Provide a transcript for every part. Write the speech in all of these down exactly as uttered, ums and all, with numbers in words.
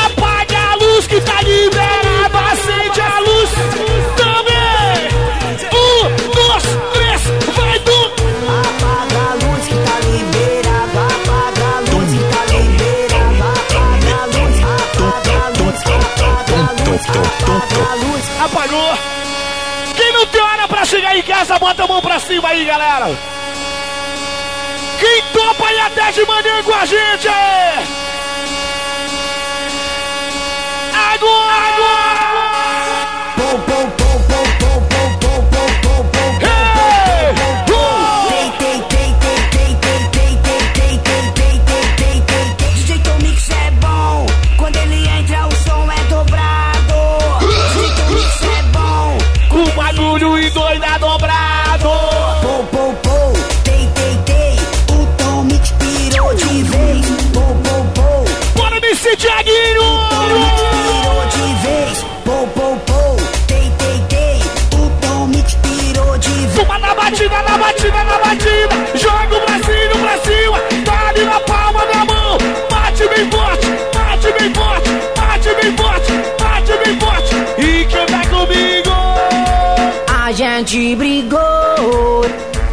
Apaga a luz que tá liberado, acende a luz também. Um, dois, três, vai do. Apaga a luz que tá liberado, apaga a luz que tá liberado, apaga a luz, apaga a luz, apaga a luz, apaga a luz. Apagou. Quem não tem hora pra chegar em casa, bota a mão pra cima aí, galera. Quem topa ir até de manhã com a gente, é. agora! Pom, pom, pom, pom, pom, pom, pom, pom, pom, pom. Hey! Tem, tem, tem, tem, tem, tem, tem, tem, tem, tem, tem, tem, tem, tem. D J Tom Mix é bom, quando ele entra o som é dobrado. D J Tom Mix é bom, Com bagulho e doida dobrado! pom, pom, pom. Tem, tem, tem, o Tom Mix pirou de vez. Pom, pom, pom. Bora, M C Thiaguinho! Tom Mix pirou de vez. Pom, pom, pom. Tem, tem, tem, o Tom Mix pirou de vez. Toma na batida, na batida, na batida! Joga o bracinho pra cima! Tá ali na palma da mão! Bate bem forte! Bate bem forte! Bate bem forte! Bate bem forte! E canta comigo! A gente brigou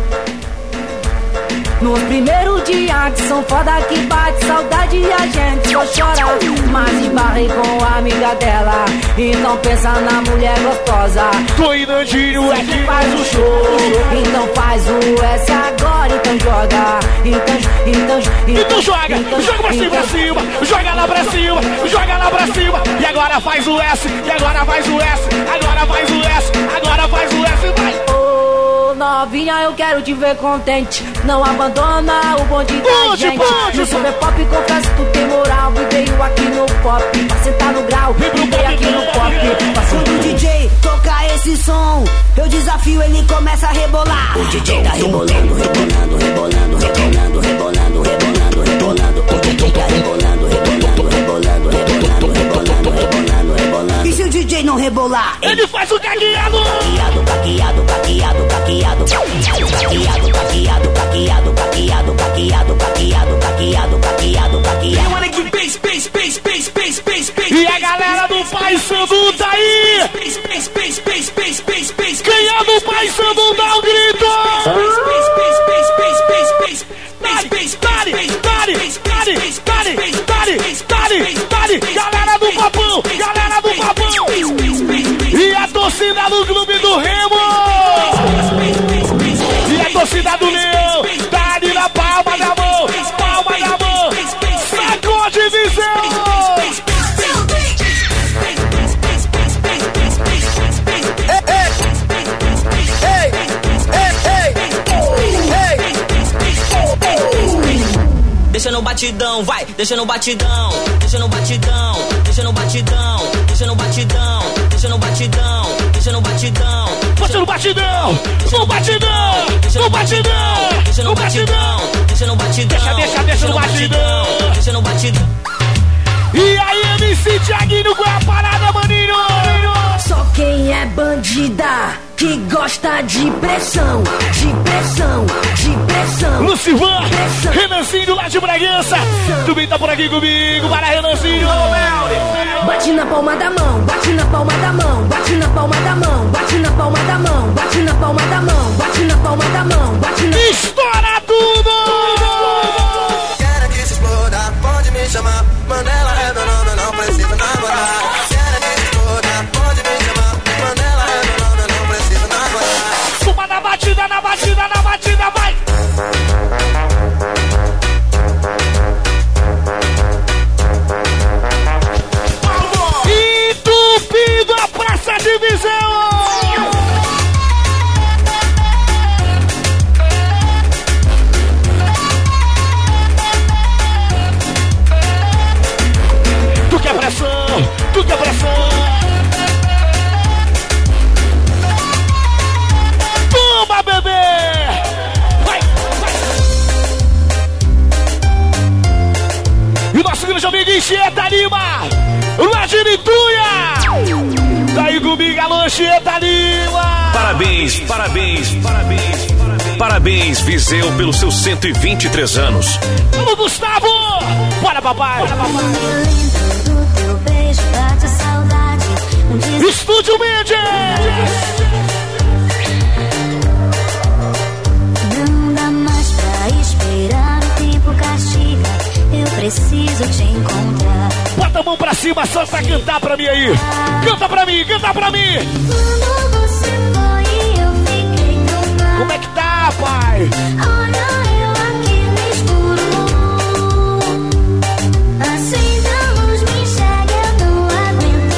no primeiro dia que são foda que bate saudade e a gente só chora. Mas esbarrei com a amiga dela, então pensa na mulher gostosa. Tô Inandinho é que faz o show! Então faz o S agora, então joga. Então, então, então, Então joga! Joga pra cima, pra cima! Joga lá pra cima! Joga lá pra cima! E agora faz o S! E agora faz o S! Agora faz o S! Agora faz o S! Vai! Ô, novinha, eu quero te ver contente. Não abandona o bonde da Pode, gente. pode, No super pop, confesso, tu tem moral. E veio aqui no pop, pra sentar no grau. E veio aqui no pop. Quando o D J toca esse som, eu desafio, ele começa a rebolar. O D J tá rebolando, rebolando, rebolando, rebolando, rebolando, rebolando, rebolando. O D J tá rebolando, rebolando, rebolando, rebolando, rebolando, rebolando, rebolando. E se o D J não rebolar? Ele faz o cagueado! Caqueado, caqueado, caqueado, caqueado, caqueado, caqueado, caqueado, caqueado, caqueado, caqueado, caqueado, caqueado, caqueado. E a galera do Pai Sandu tá aí! Quem é do Pai Sandu dá um grito! Dale, dale, dale, dale, dale, dale, dale, galera do Papão, galera do Papão! E a torcida do Clube do Remo! E a torcida do Leão! Tá ali na palma da mão! Palma da mão! Sacode Viseu! Deixa no batidão, vai, deixa no batidão, deixa no batidão, deixa no batidão, deixa no batidão, deixa no batidão, deixa no batidão. Bota no batidão, no batidão, no batidão, deixa no batidão, deixa no batidão, deixa, deixa, deixa no batidão, deixa no batidão. E aí, M C Thiaguinho, qual é a parada, maninho? Só quem é bandida que gosta de pressão, de pressão, de pressão. Lucivan, Renanzinho lá de Bragança. Também tá por aqui comigo, para Renanzinho. Bate na palma da mão, bate na palma da mão, bate na palma da mão, bate na palma da mão, bate na palma da mão, bate na palma da mão, bate na... Estoura tudo! Quero que se exploda, pode me chamar. Manela é meu nome, eu não preciso namorar. Quero que se exploda, pode me chamar. Manela é meu nome, eu não preciso namorar. Suma na batida, na batida, na batida, vai! Entupido a Praça de Viseu! Tu quer pressão, tu quer pressão. Toma, bebê! Vai, vai! E o nosso grande amigo Enxeta Lima, lá de Nituia! Tá aí comigo a Lancheta Lima! Parabéns, parabéns, parabéns, parabéns. Parabéns, Viseu, pelos seus cento e vinte e três anos. Vamos, Gustavo! Bora, papai! Bora, papai! Do teu beijo bate saudade. Um dia Estúdio Mendes! não dá mais pra esperar, o tempo castiga. Eu preciso te encontrar. Bota a mão pra cima só pra cantar pra mim aí! Canta pra mim, canta pra mim! Quando você foi, eu fiquei tão mal. Como é que tá, pai? Olha eu aqui no escuro. Acende a luz, me enxerga, eu não aguento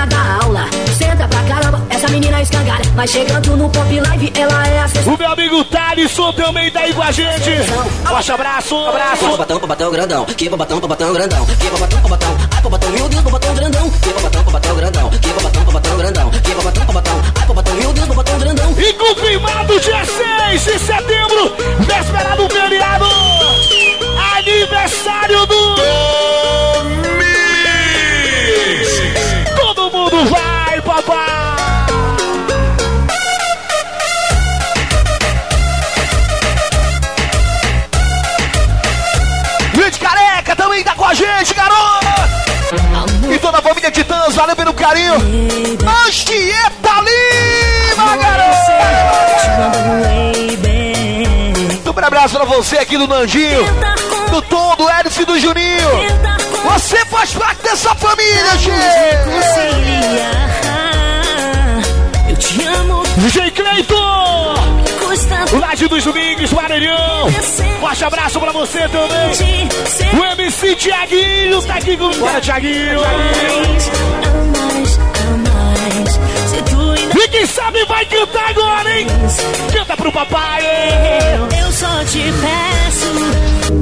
menina da aula. Senta pra caramba, essa menina escangalha. Vai chegando no Pop Live, ela é a sexta. O meu amigo Thalisson também tá aí com a gente. Forte abraço, abraço. Babatão, babatão grandão. Que babatão, babatão grandão. Que babatão, babatão. Ai, babatão, meu Deus, babatão grandão. Que babatão, babatão grandão. Que babatão, babatão grandão. Que babatão, babatão. Ai, babatão, meu Deus, babatão grandão. E confirmado dia seis de setembro, véspera do feriado, aniversário do Mix. Todo mundo vai, papai. Gente Careca também tá com a gente, garoto. E toda a família Titãs, valeu pelo carinho. Anchieta Lima, garoto. Super abraço pra você aqui do Nandinho, do Tom, do Edson e do Juninho. Você faz parte dessa família, gente. Eu te amo. D J Cleiton, o Laje dos Domingos, Maranhão. Forte abraço pra você também. O M C Thiaguinho tá aqui comigo. Bora, Thiaguinho. E quem sabe vai cantar agora, hein? Canta pro papai. Eu, eu só te peço.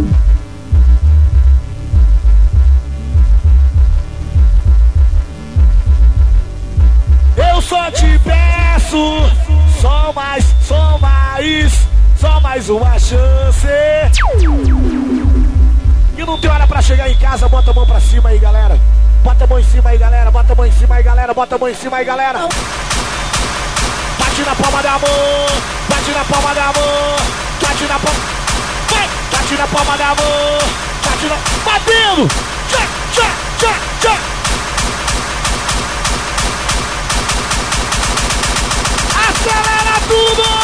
Eu só te peço. Só mais, só mais. Só mais uma chance. E não tem hora pra chegar em casa. Bota a mão pra cima aí, galera. Bota a mão em cima aí, galera. Bota a mão em cima aí, galera. Bota a mão em cima aí, galera. Bate na palma da mão. Bate na palma da mão. Bate na palma. Vai. Bate na palma da mão. Bate na... Batendo. Tchá, tchá, tchá, tchá. Acelera tudo.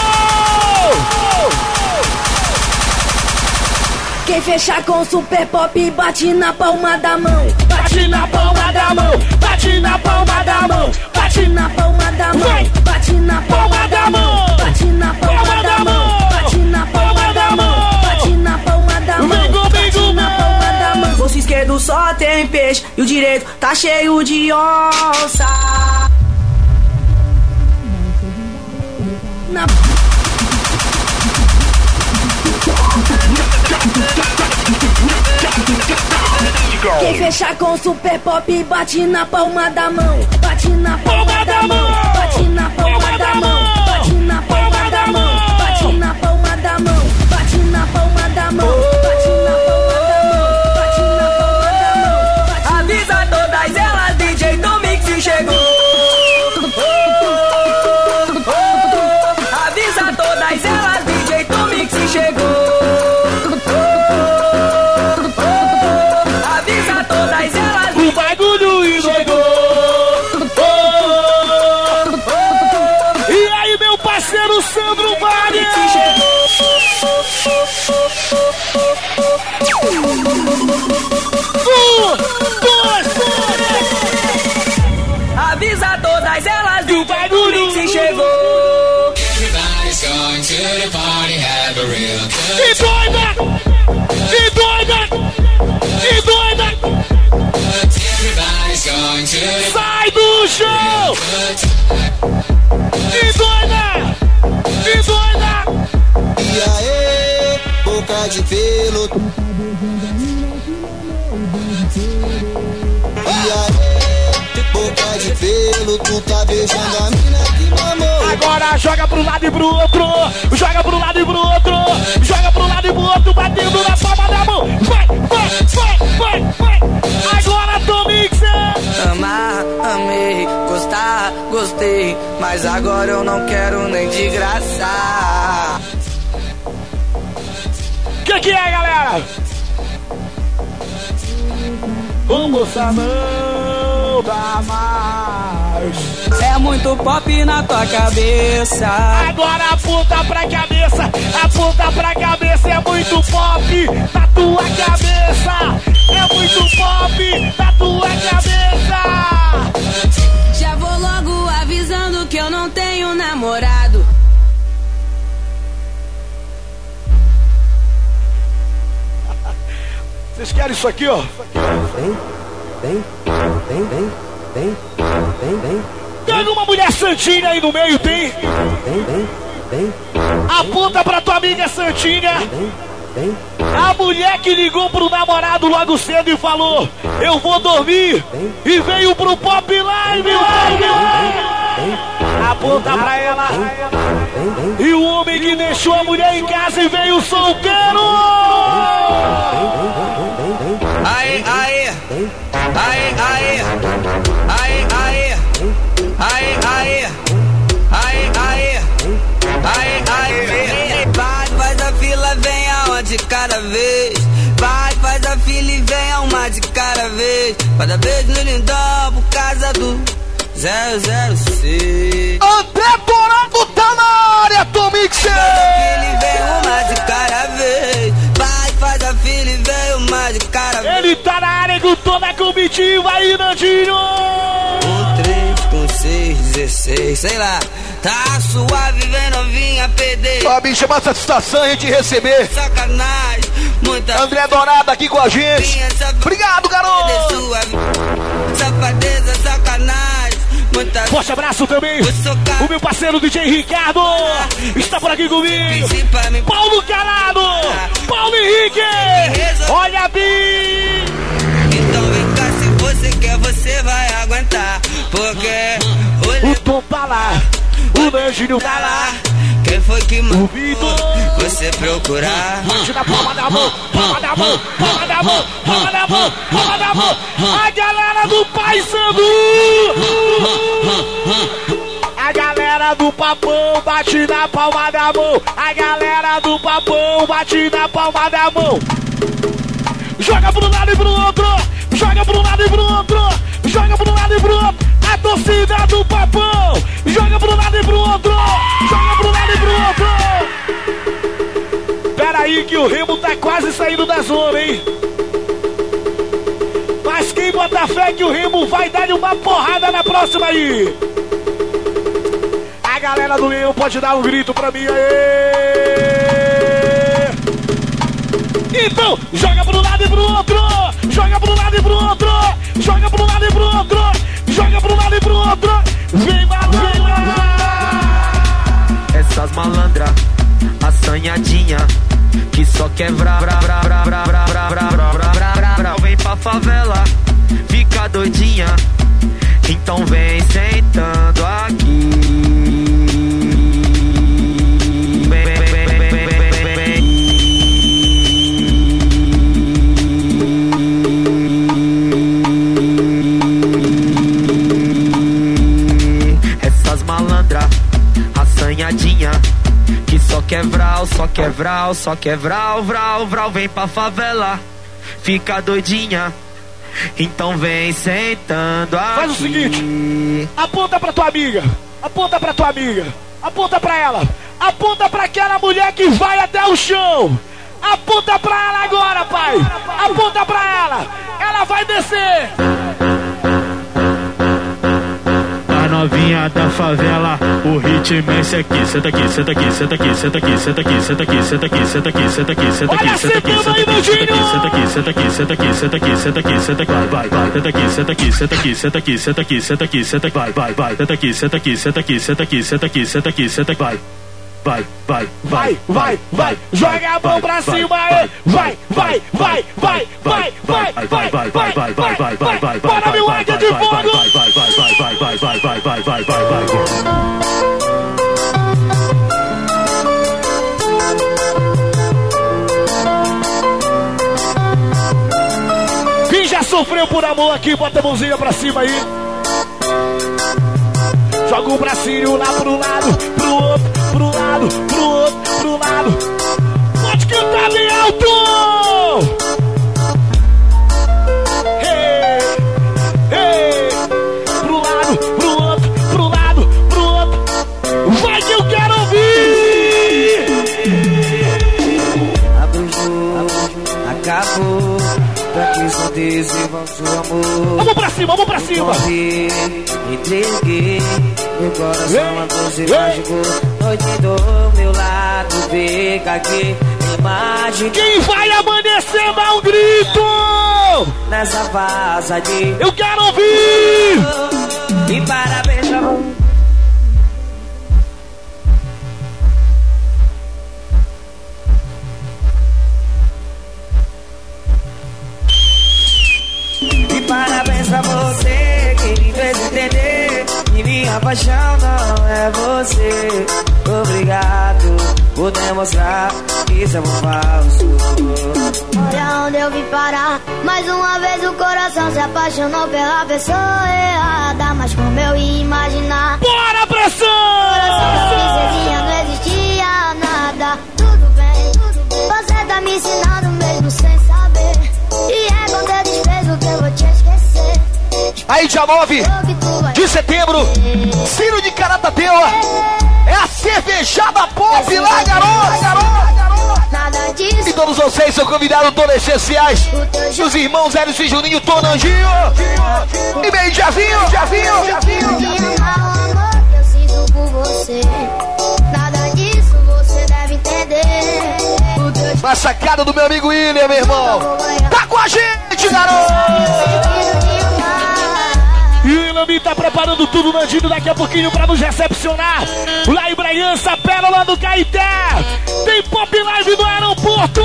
Quem fechar com Super Pop, bate na palma da mão. Bate na palma da mão. Bate na palma da mão. Bate na palma da mão. Bate na palma da mão. Bate na palma da mão. Bate na palma da mão. Bate na palma da mão. Bate na palma da mão. Bolso esquerdo só tem peixe e o direito tá cheio de onça. Na... Quem fechar com Super Pop, bate na palma da mão. Bate na palma da mão. Bate na palma da mão. Bate na palma da mão. Bate na palma da mão. Bate na palma da mão. Bate na palma da mão. Bate na palma da mão. Avisa todas elas, D J do Mix chegou. Avisa todas elas, D J do Mix chegou. O bagulho endoidou. E aí, meu parceiro Sandro Vale. Um, dois, três. Avisa todas elas, do bagulho se chegou. E doida, e doida, e doida. Sai do chão! E doida! E doida! E aí, boca de pelo. E aí, boca de pelo, tu tá beijando a mina que mamou. Agora joga pro lado e pro outro, joga pro lado e pro outro, joga pro lado e pro outro, batendo na palma da mão. Vai, vai, vai, vai, vai. Agora tô mixando. Amar, amei, gostar, gostei, mas agora eu não quero nem de graça. Que que é, galera? Ô moça, não dá mais. É muito pop na tua cabeça. Agora aponta pra cabeça, aponta pra cabeça. É muito pop na tua cabeça. É muito pop na tua cabeça. Já vou logo avisando que eu não tenho namorado. Vocês querem isso aqui, ó? Vem, vem, vem, vem. Vem, vem, vem. Tem uma mulher santinha aí no meio, tem? Vem, vem, vem. Aponta pra tua amiga santinha. Vem, vem. A mulher que ligou pro namorado logo cedo e falou: eu vou dormir. Vem. E veio pro Pop Live, live, live. Aponta pra ela. Vem, vem. E o homem que deixou a mulher em casa e veio solteiro. Aê, aê. Aê, aê. Aê, aê. Aê, aê. Aê, aê. Aê, aê. Vai, faz a fila, vem uma de cada vez. Vai, faz a fila e vem uma de cada vez. Cada beijo no lindão por causa do zero zero seis. André Dourado tá na área, Tom Mixer. Faz a fila e vem uma de cada vez. Vai, faz a fila e vem uma de cada vez. Ele tá na área com toda a comitiva aí, Nandinho. Um três com seis, dezesseis, sei lá. Tá suave, vem novinha, P D. Ó, bicho, é uma satisfação a gente receber Sacanagem, muita André Dourado aqui com a gente. Obrigado, garoto. Safadeza, sacanagem, muita. Forte abraço também. O meu parceiro D J Ricardo está por aqui comigo. Paulo Calado, Paulo Henrique. Olha, Bi. Então vem cá, se você quer, você vai aguentar. Porque o Tom tá lá, o Nandinho tá lá. Quem foi que mandou Vitor você procurar? bate na palma da mão, palma da mão, palma da mão, palma da mão, palma da mão. A galera do Pai Sandu, a galera do Papão bate na palma da mão. A galera do Papão bate na palma da mão. Joga pro lado e pro outro, joga pro lado e pro outro, joga pro lado e pro outro. A torcida do Papão joga pro lado e pro outro, joga pro lado e pro outro. Pera aí que o Remo tá quase saindo da zona, hein? Mas quem bota fé que o Remo vai dar-lhe uma porrada na próxima aí. A galera do Leão pode dar um grito pra mim aí. Então, joga pro lado e pro outro, joga pro lado e pro outro, joga pro lado e pro outro, joga pro lado e pro outro. Vem malandra. Essas malandras, assanhadinha, que só quer vra vra vra vra vra vra vra vra vra vra vra vra. Vem pra favela, fica doidinha, então vem sentando aqui. Vem, vem, vem, vem, vem, vem, vem. Essas malandras, assanhadinha, que só quer vral, só quer vral, só quer vral, vral, vral. Vem pra favela, fica doidinha, então vem sentando aqui. Faz o seguinte, aponta pra tua amiga, aponta pra tua amiga, aponta pra ela, aponta pra aquela mulher que vai até o chão. Aponta pra ela agora, pai, aponta pra ela, ela vai descer. Novinha da favela, o ritmo é esse aqui. Senta aqui, senta aqui, senta aqui, senta aqui, senta aqui, senta aqui, senta aqui, senta aqui, senta aqui, senta aqui, senta aqui, senta aqui, senta aqui, senta aqui, senta aqui, senta aqui, senta aqui, senta aqui, vai, vai, vai, senta aqui, senta aqui, senta aqui, senta aqui, senta aqui, senta aqui, senta aqui, vai, vai, vai, senta aqui, senta aqui, senta aqui, senta aqui, senta aqui, senta aqui, senta aqui, vai. Vai, vai, vai, vai, vai, joga a mão pra cima aí, vai, vai, vai, vai, vai, vai, vai, vai, vai, vai, vai, vai, vai, vai, bora meu águia de fogo, vai, vai, vai, vai, vai, vai, vai, vai, vai, vai, vai, vai. Quem já sofreu por amor aqui, bota a mãozinha pra cima aí. Joga o bracinho lá pro lado, pro outro, pro lado, pro outro, pro lado. Pode cantar bem alto! Hey, hey. Pro lado, pro outro, pro lado, pro outro. Vai que eu quero ouvir! Abre o jogo, acabou. Pra que escondeça e vão seu amor. Vamos pra cima, vamos pra cima! Corri, entreguei meu coração a você, mágico. Noite do meu lado, fica aqui, imagem. Quem vai amanhecer, dá um grito! Gustavo! Nessa vaza de... Eu quero ouvir! E parabéns pra você. E parabéns pra você que me fez entender que minha paixão não é você. Obrigado por demonstrar que isso é um falso. Olha onde eu vim parar. Mais uma vez o coração se apaixonou pela pessoa errada. Mas como eu ia imaginar? Bora, pressão! Coração da princesinha não existia nada. Tudo bem, tudo bem. Você tá me ensinando mesmo sem saber. E é com teu desprezo que eu vou te esquecer. Aí, dia nove de setembro, Ciro de Caratateuá. É a cervejada pop lá, garota, garota, garota. Nada disso. E todos vocês são convidados todos especiais. Os irmãos Hélio e Juninho, Tonanginho. E meio Javinho, Javinho, Javinho. Eu sinto por você. Nada disso você deve entender. Na sacada do meu amigo William, meu irmão. Tá com a gente, garoto. E o Ilami tá preparando tudo, Nandinho, daqui a pouquinho pra nos recepcionar. Lá em Bragança, Pérola do Caeté. Tem Pop Live no aeroporto.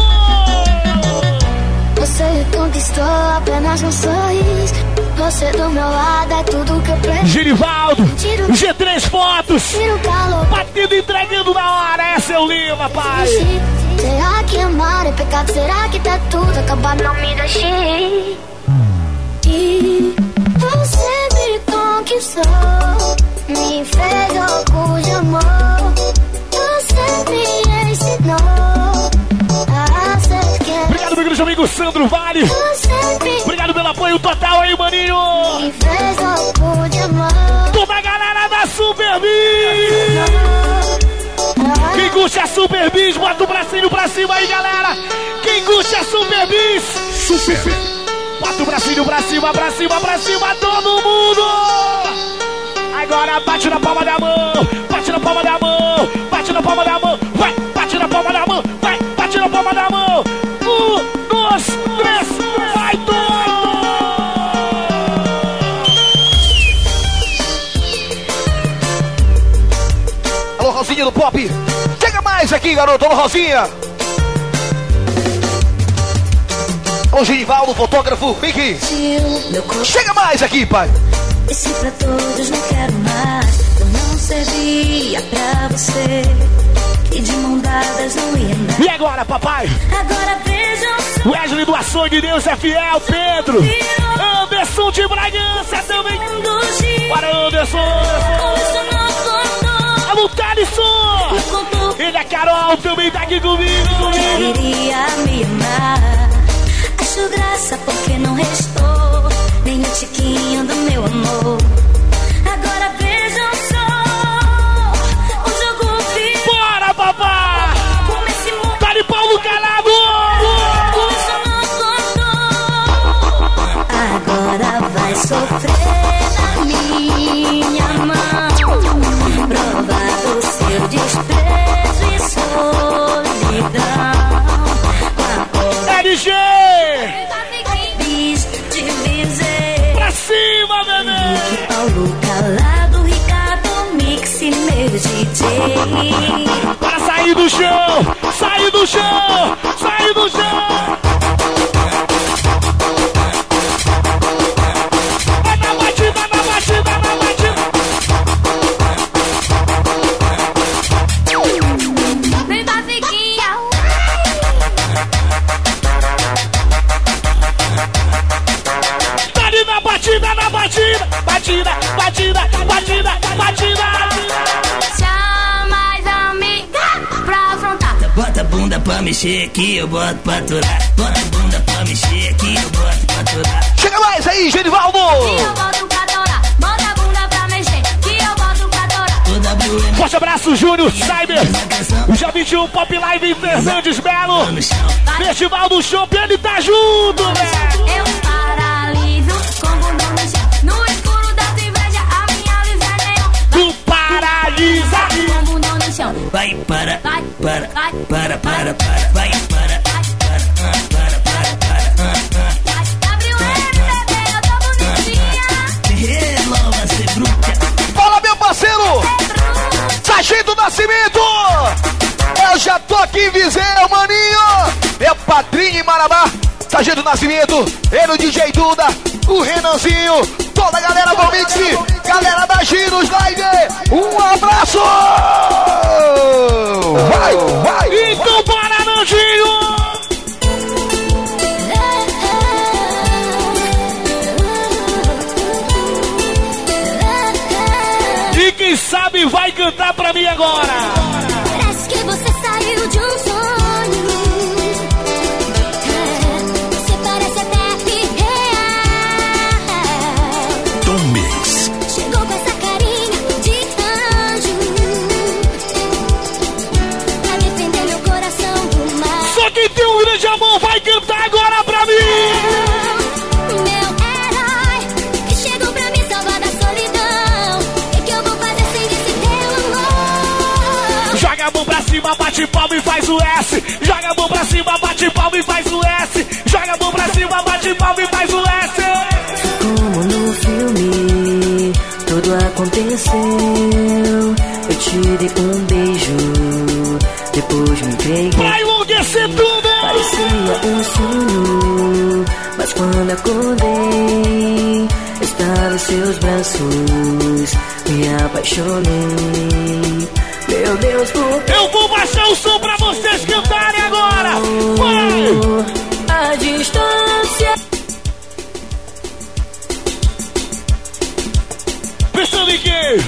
Você conquistou apenas um sorriso. Você do meu lado é tudo que eu preciso. Gerivaldo, G três Fotos. Tira o calor. Batido entregando na hora. É seu Lima, pai. Será que amar é pecado? Será que tá tudo acabado? Não me deixei. E você me conquistou, me fez louco de amor. Você me ensinou a ser quem. Obrigado, meu grande amigo Sandro Vale. Me... Obrigado pelo apoio total aí, maninho. Me fez louco de amor. Toda a galera da Super Bis. Quem curte a Super Bis, bota o bracinho pra cima aí, galera. Quem curte a Super Bis, Super. Bota o bracinho pra cima, pra cima, pra cima, todo mundo. Agora bate na palma da mão, bate na palma da mão, bate na palma da mão, vai, bate na palma da mão, vai, bate na palma da mão. Um, dois, três, vai, doido! Alô, Rosinha do Pop. Chega mais aqui, garoto. Alô, Rosinha. Ô, Genivaldo, fotógrafo, vem aqui. Chega mais aqui, pai. E se pra todos não quero mais, eu não servia pra você, que de mão dadas não ia andar. E agora, papai? Agora vejam. Wesley do Ação de Deus é fiel, Pedro. Anderson de Bragança também. Para Anderson. Alô, Thalisson. Ele é Carol, também tá aqui comigo. Queria me amar. Acho graça porque não restou nem um tiquinho do meu amor. Agora vejam só o jogo vivo. Bora, papá! Como esse mundo tá de Paulo Calado! Agora vai sofrer na minha mão, provar o seu desprezo e solidão. L G! Pra cima, bebê! Paulo Calado, Ricardo Mix e meu D J. Para sair do chão! Sair do chão! Sair do chão! Vai na batida, na batida, na batida! Vem, Bafiquinha! Na batida, na batida, batida, batida, batida, batida. Chama as amigas pra afrontar. Bota a bunda pra mexer aqui, eu boto pra aturar. Bota a bunda pra mexer aqui, eu boto pra aturar. Chega mais aí, Genivaldo! Que eu boto pra torar. Bota a bunda pra mexer, que eu boto pra torar. Forte abraço, Júnior Cyber. O dia vinte e um Pop Live em Fernandes Belo. Festival do Shopping, ele tá junto, velho. Eu paraliso com bundão no chão. No escuro da tua inveja, a minha luz é neon. Tu paralisa. Com bundão no chão. Vai, para, Vai, para, vai, para, para, para, vai, para, para, para, para, para, para, para. Nascimento! Eu já tô aqui em Viseu, maninho! Meu padrinho em Marabá, Sargento Nascimento, ele, o D J Duda, o Renanzinho, toda a galera do Mix, galera da Giros Live, um abraço! Vai, vai! Então bora, Nandinho! E quem sabe vai cantar pra mim agora! Parece que você saiu de um sonho. É, você parece até irreal. Tom Mix. Chegou com essa carinha de anjo pra defender meu coração do mar. Só quem tem um grande amor vai cantar agora pra mim! Meu herói, que chegou pra me salvar da solidão. E que eu vou fazer sem esse teu amor? Joga a mão pra cima, bate palma e faz o S. Joga a mão pra cima, bate palma e faz o S. Joga a mão pra cima, bate palma e faz o S. Como no filme, tudo aconteceu. Eu te dei um beijo, depois me entreguei. Pra enlouquecer tudo! Parecia um sonho, mas quando acordei, estava em seus braços, me apaixonei. Meu Deus, por que eu vou baixar o som pra vocês cantarem agora! Vai! a distância? Pensando em quê?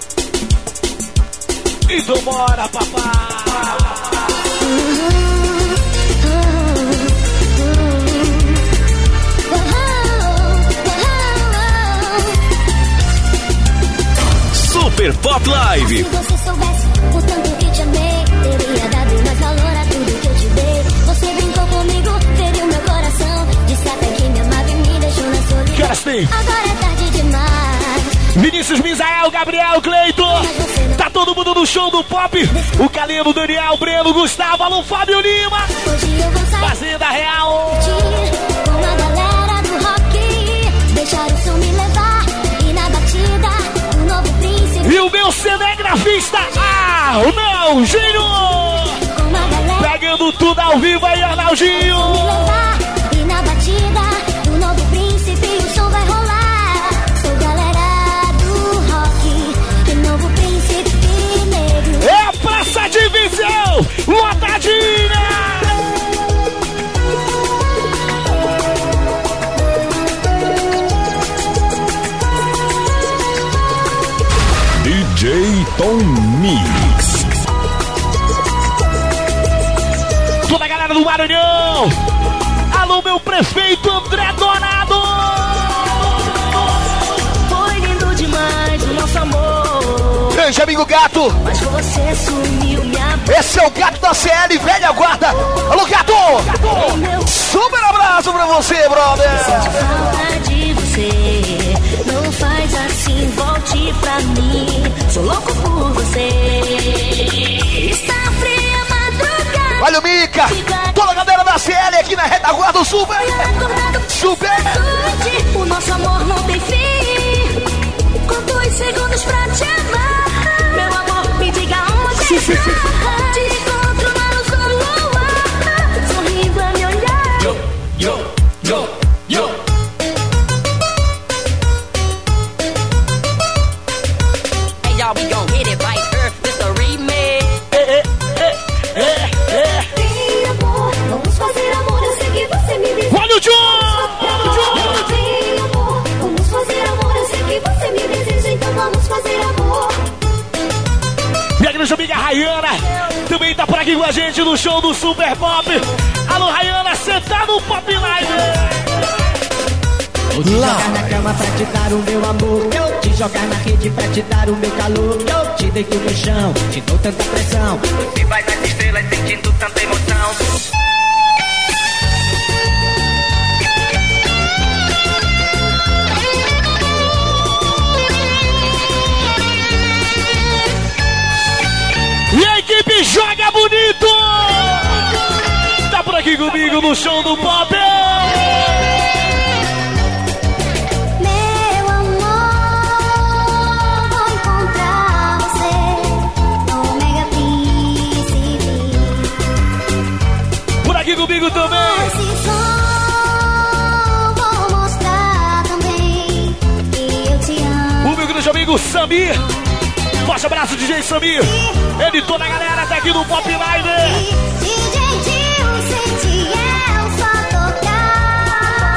Então bora, papai! Super Pop Live. Se você soubesse o tanto que te amei, teria dado mais valor a tudo que eu te dei. Você brincou comigo, feriu meu coração, disse até que me amava e me deixou na solidão. Que horas tem? Agora é tarde demais. Vinícius, Misael, Gabriel, Cleiton. Tá todo mundo no show do Pop. O Calino, Daniel, Breno, Gustavo, Alô, Fábio Lima. Hoje eu vou sair Fazenda Real. com a galera do rock, deixar o som me levar e na batida o novo príncipe. E o meu cinegrafista, ah, não, Gino. Com a galera Pegando tudo ao vivo aí, Arnaldinho. me levar e na batida o novo príncipe, o som vai rolar. Sou galera do rock, o novo príncipe negro. É a Praça de Viseu, lotadinha. D J Tom Mix. Toda a galera do Maranhão. Alô, meu prefeito André Dourado. Foi lindo demais o nosso amor, Grande amigo gato. mas você sumiu, me abriu. Esse é o gato da C L, velha guarda. Alô, gato. Super abraço pra você, brother. Falta de você, não faz assim, volte pra mim. Sou louco por você. Está fria a madrugada. Olha o Mica. Toda a galera da C L aqui na retaguarda do Super. Super. O nosso amor não tem fim. Com dois segundos pra te amar. Meu amor, me diga onde está. Te encontro na luz do luar, sorrindo a me olhar. Yo, yo, yo, yo. Hey y'all, we gon' hit it right here. This the remix. Tem amor, vamos fazer amor, eu sei que você me deseja. Olha o John. Tem amor, vamos fazer amor, eu sei que você me deseja, então vamos fazer amor. Minha grande amiga Rayana também tá por aqui com a gente no show do Super Pop. Alô, Rayana, cê tá no Pop Live. Vou te jogar na cama pra te dar o meu amor. Eu te jogar na rede pra te dar o meu calor. Eu te deito no chão, te dou tanta pressão. Você vai nas estrelas sentindo tanta emoção. E a equipe joga bonito. Tá por aqui comigo no show do Pop. Meu amor, vou encontrar você no Mega comigo também. Vou mostrar também que eu te amo. O meu grande amigo Samir. Forte abraço, D J Samir. Ele e toda a galera tá aqui no Pop Live. D J Dil, sente eu só tocar.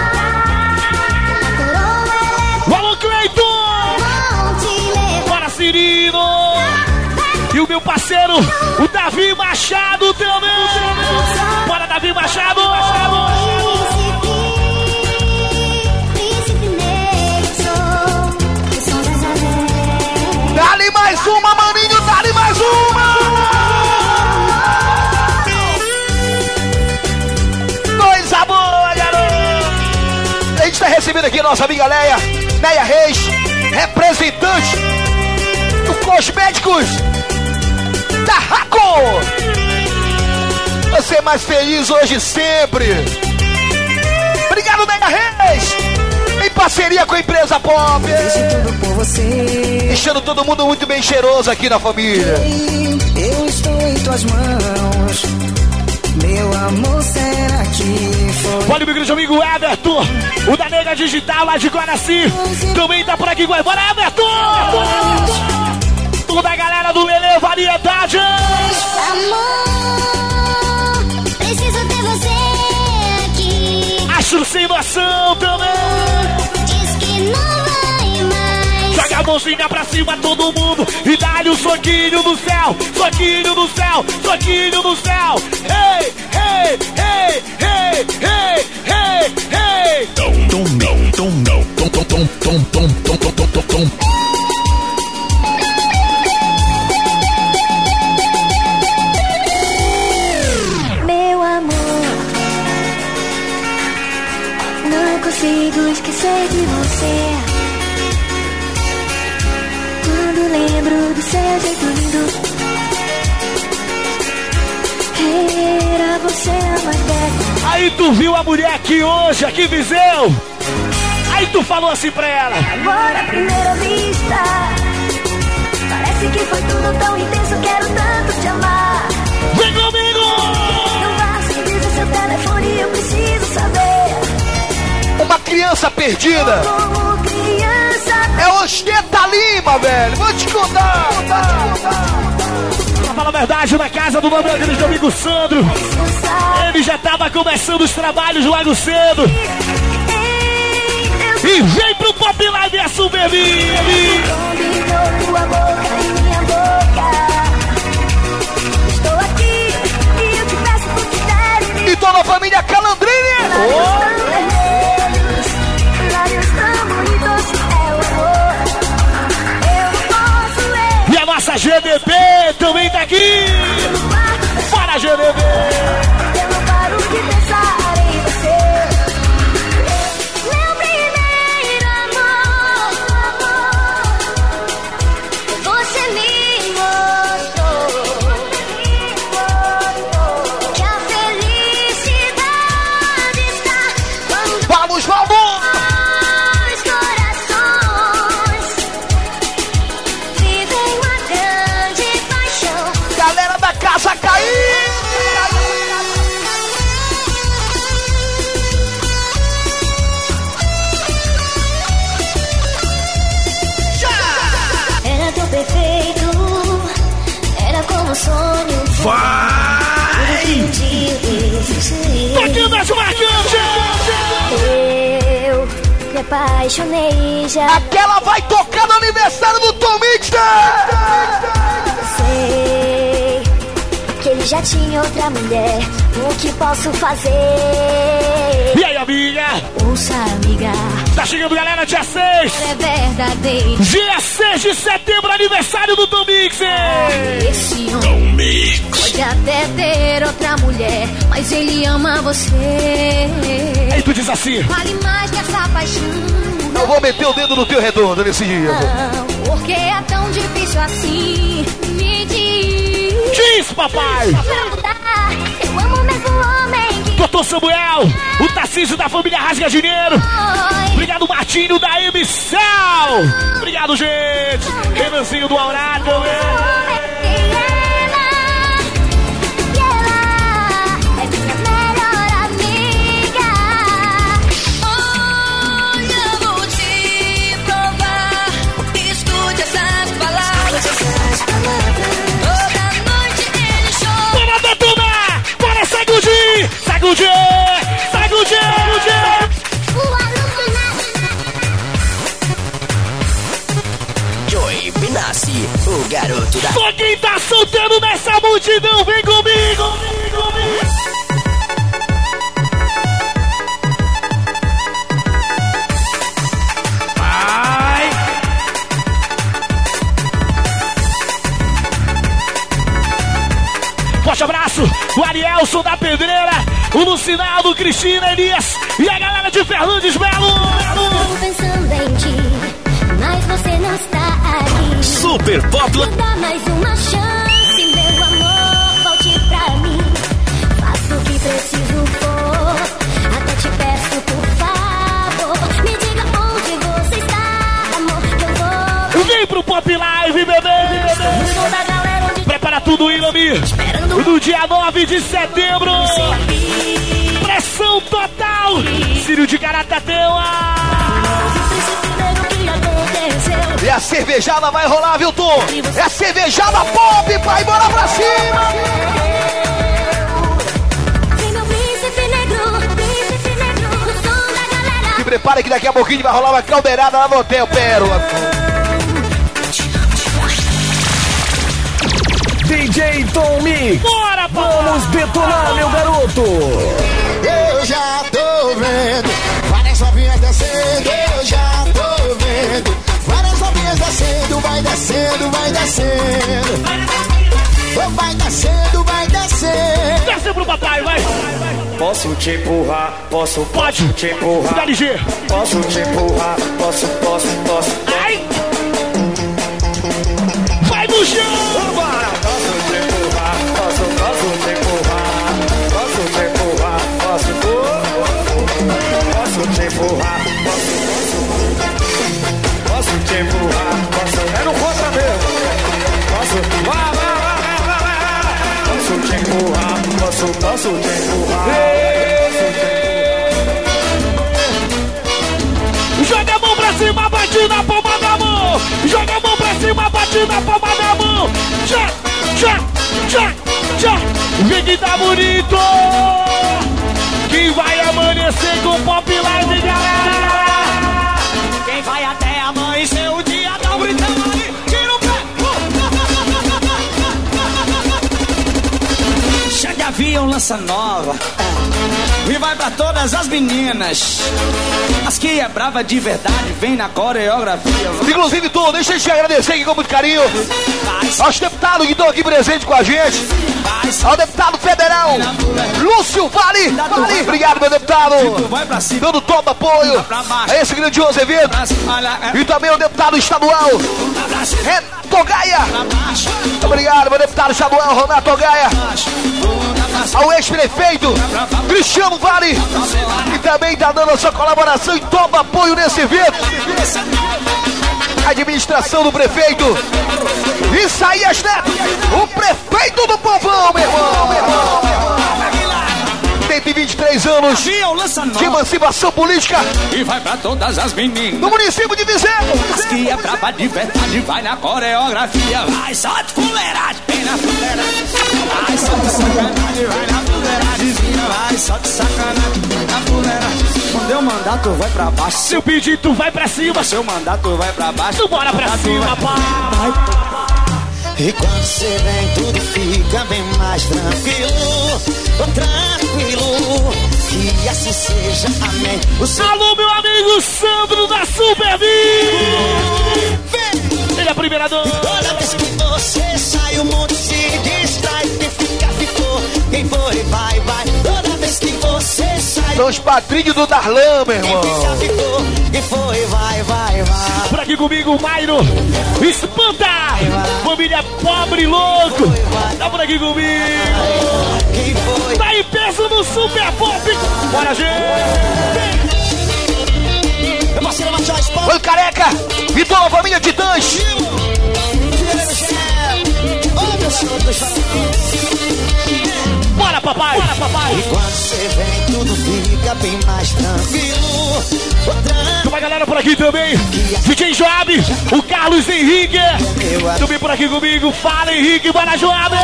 O Alô Cleiton. Bora, Cirino. E o meu parceiro, o Davi Machado também. Bora, Davi Machado. Dá-lhe mais uma, maninho, dá-lhe mais uma. Coisa boa, garoto. A gente está recebendo aqui a nossa amiga Leia, Neia Reis, representante do Cosméticos da Raco. Você é mais feliz hoje sempre. Obrigado, Neia Reis. Em parceria com a empresa Pop. Tudo por você. Deixando todo mundo muito bem cheiroso aqui na família. Eu estou em tuas mãos. Meu amor, será que foi? Olha o meu grande amigo Everton, o da Nega Digital lá de Guaraci. Também tá por aqui. Bora, Everton! Toda a galera do Lelê Variedade. Amor, preciso ter você aqui. Acho sem noção também. Diz que não vai mais. Joga a mãozinha pra cima todo mundo e dá-lhe um soquinho no céu. Soquinho no céu, soquinho no céu. Ei, ei, ei, ei, ei, ei, ei. Tom, tom, não, tom, não, tom, tom, tom, tom, tom, tom, tom, tom, tom. Meu amor, não consigo esquecer de você. Quando lembro do seu jeito lindo, era você a mais bela. Aí tu viu a mulher aqui hoje, aqui em Viseu. Aí tu falou assim pra ela. Agora à primeira vista, parece que foi tudo tão intenso. Quero tanto te amar. Vem comigo! Não vá sem dizer seu telefone, eu preciso saber. Uma criança perdida. Como criança. É o Osteta Lima, velho. Vou te contar. Pra falar a verdade, na casa do meu grande amigo Sandro, ele já tava começando os trabalhos logo cedo. E vem pro Pop Live a Super Baby. Combinou tua boca e minha boca. Estou aqui e eu te peço por que deve. E toda a família Calandrini. Oh. Lábios tão bonitos, é o amor. Eu não posso ver. E a nossa G D B também tá aqui. Bora, G D B. Eu não paro de pensar em você. Meu primeiro amor, você me mostrou que a felicidade está quando vamos, vamos! os corações vivem uma grande paixão. Galera da casa cair! Era tão perfeito, era como um sonho. Vai! Toquinho das marcantes! Eu me apaixonei já. Aquela vai tocar no aniversário do Tom Mixter! Sei que ele já tinha outra mulher. O que posso fazer? E aí, amiga? Ouça, amiga. Tá chegando, galera, dia seis. É verdadeiro. Dia seis de setembro, aniversário do Tom Mixer. Esse homem pode até ter outra mulher, mas ele ama você. Aí tu diz assim: vale mais que essa paixão. Eu vou meter o dedo no teu redondo nesse dia. Não, porque é tão difícil assim. Me diz. Diz, papai. Pra mudar, eu amo mesmo o homem que... Doutor Samuel, o Tarcísio da família Rasga Dinheiro. Obrigado, Martinho da Emissão. Obrigado, gente. Renanzinho do Aurado. Felipe Nasce, o garoto da... Só quem tá solteiro nessa multidão, vem comigo, vem comigo. Vai. Forte abraço, o Arielson da Pedreira, o Lucinaldo, Cristina, Elias e a galera de Fernandes Melo. Estou pensando em ti, mas você não está aqui. Super Pop. Me dá mais uma chance, meu amor, volte pra mim. Faço o que preciso for, até te peço por favor. Me diga onde você está, amor, que eu vou. Vem pro Pop Live, bebê, bebê. Sou da galera onde Prepara tudo, Ilami. No dia nove de setembro. Pressão total. Círio de Caratateuá. E a cervejada vai rolar, viu, Tom? É a cervejada pop, pai, bora pra cima! Se prepare que daqui a pouquinho vai rolar uma caldeirada lá no Hotel Pérola. D J Tommy. Bora, pô. Vamos detonar, meu garoto. Eu já tô vendo várias novinhas descendo, eu já tô vendo várias novinhas descendo, vai descendo, vai descendo. Oh, vai descendo, vai descendo. Desce pro papai, vai. Posso te empurrar, posso, Pode. posso te empurrar. Dá ligeiro. Posso te empurrar, posso, posso, posso. Ai. Vai no chão. Vambora. Posso te empurrar, posso, posso te empurrar. Posso te empurrar, posso, posso te empurrar, posso, posso, posso te empurrar, posso. É no contra mesmo. Posso, vai, vai, vai, vai, vai, vai. Posso te empurrar, posso, posso te empurrar. Joga a mão pra cima, bate na palma da mão. Joga a mão pra cima, bate na palma da mão. Tchá, tchá, tchá, tchá. Vem que tá bonito. Quem vai amanhecer com Pop Live, galera? Quem vai até amanhecer o dia, dá um gritão ali. Tira o pé. Chá de avião lança nova. E vai pra todas as meninas. As que é brava de verdade, vem na coreografia. Inclusive, Tom, deixa eu te agradecer aqui com muito carinho aos deputados que estão aqui presentes com a gente. Ao deputado federal Lúcio Vale. Vale. Obrigado, meu deputado. Dando todo apoio a esse grandioso evento. E também o deputado estadual Renato Gaia. Obrigado, meu deputado estadual Renato Gaia. Ao ex-prefeito Cristiano Vale, que também está dando a sua colaboração e todo apoio nesse evento. Administração do prefeito Isaías Neto, o prefeito do povão, meu irmão, meu irmão, meu irmão. Tem vinte e três anos de emancipação política e vai pra todas as meninas no município de Viseu. As que é brava de verdade, vai na coreografia. Vai só de fuleiragem, vem na fuleiragem. Vai só de sacanagem, vai na fuleiragemzinha. Vai só de sacanagem, vai na fuleiragem. Quando eu mandar, tu vai pra baixo. Seu pedido, tu vai pra cima. Se eu mandar, tu vai pra baixo. Tu bora pra cima, pai. E quando você vem, tudo fica bem mais tranquilo. Oh, tranquilo, que assim seja, amém. O seu... Alô, meu amigo Sandro da Super Vem. Ele é a primeira dona. Toda vez que você sai, o mundo se distrai. Quem fica, ficou. Quem foi, vai, vai. Toda vez que você sai, são os padrinhos do Darlan, meu irmão. Quem fica, ficou. Quem foi, vai, vai, vai. Por aqui comigo, Mairo. Espanta! Família pobre e louco. Tá por aqui comigo. Quem foi? Tá em peso no Super Pop. Bora, gente. Meu parceiro Machões, pô. Oi, careca. E toda a família Titãs. Bora, papai. Bora, papai. E quando você vem, tudo fica bem mais tranquilo. Toma a galera por aqui também. D J Joab, o Carlos Henrique. Também por aqui comigo. Fala, Henrique. Bora, Joab.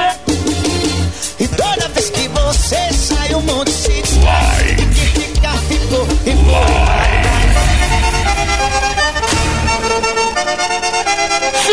E toda vez que você sai, o mundo se distrai. Que fica, ficou. E vai, vai, vai.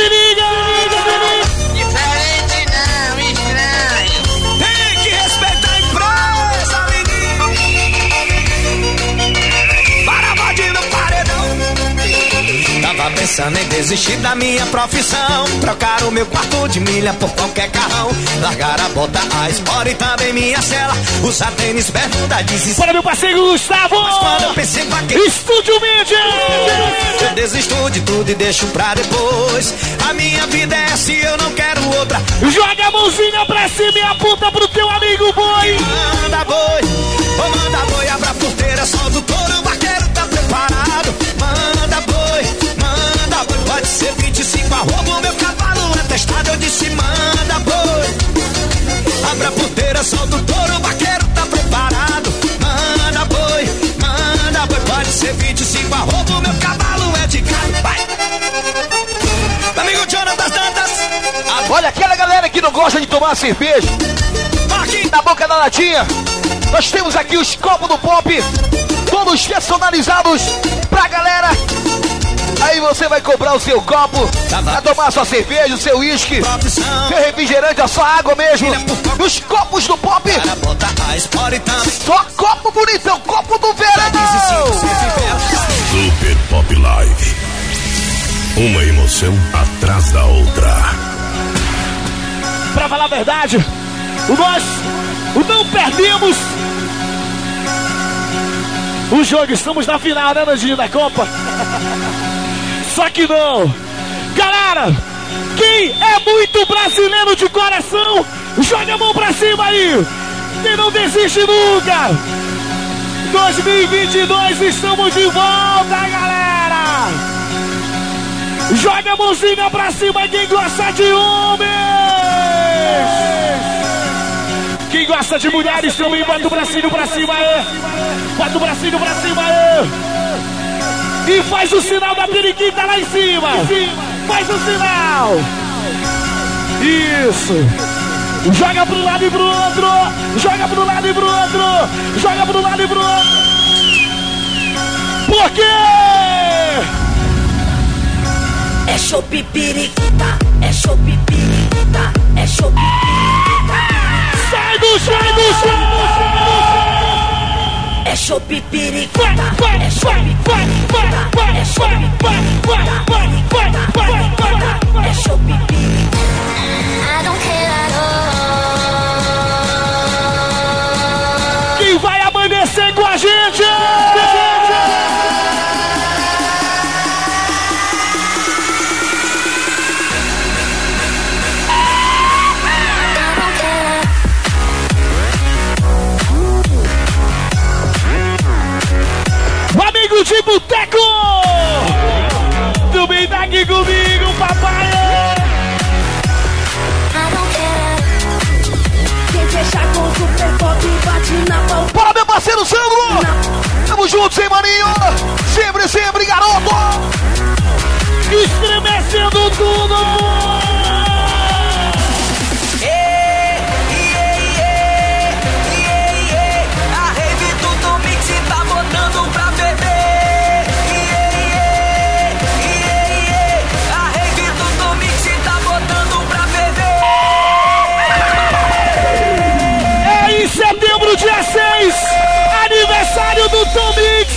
Desistir da minha profissão, trocar o meu quarto de milha por qualquer carrão, largar a bota, a espora e também minha cela, usar tênis, bermuda, jeans. Bora, meu parceiro Gustavo! Mas quando eu pensei em vaqueiro, Estúdio Mídia! eu desisto de tudo e deixo pra depois. A minha vida é assim, eu não quero outra. Joga a mãozinha pra cima e aponta pro teu amigo boi. Manda boi, oh, manda boi, abra a porteira, solta o touro, o vaqueiro tá preparado. Manda boi, manda boi, pode ser vinte e cinco arroba, o meu cavalo é testado. Eu disse manda boi, abra a porteira, solta o touro, o vaqueiro tá preparado. Manda boi, manda boi, pode ser vinte e cinco arroba, o meu cavalo é de carne. Vai! Meu amigo Jonathan Dantas. Olha, aquela galera que não gosta de tomar cerveja, aqui na boca da latinha, nós temos aqui os copos do Pop, todos personalizados pra galera. Aí você vai comprar o seu copo pra tomar sua cerveja, o seu uísque, seu refrigerante, a sua água mesmo. Os copos do Pop, só copo bonitão, copo do verão. Super Pop Live, uma emoção atrás da outra. Pra falar a verdade, nós não perdemos o jogo, estamos na final, né, Nandinho, da Copa? Só que não. Galera, quem é muito brasileiro de coração, joga a mão pra cima aí. Quem não desiste nunca. dois mil e vinte e dois, estamos de volta, galera. Joga a mãozinha pra cima quem gosta de homens. Quem gosta de mulheres também, bota o bracinho pra cima aí. Bota o bracinho pra cima aí. E faz o sinal da periquita lá em cima. Faz o sinal. Isso. Joga pro lado e pro outro. Joga pro lado e pro outro. Joga pro lado e pro outro. Por quê? É show pipiriquita, é show pipiriquita, é show pipiriquita. Sai do chão, sai do chão. É show pipiriquita, é show pipiriquita, é show pipiriquita, é show pipiriquita. I don't care at all. Quem vai amanhecer com a gente? De boteco! Também tá aqui comigo, papai! Quem fechar com o Super Pop bate na palma. Bora, meu parceiro Sandro! Tamo juntos, hein, maninho? Sempre, sempre, garoto! Estremecendo tudo! Dia seis, aniversário do Tom Mix.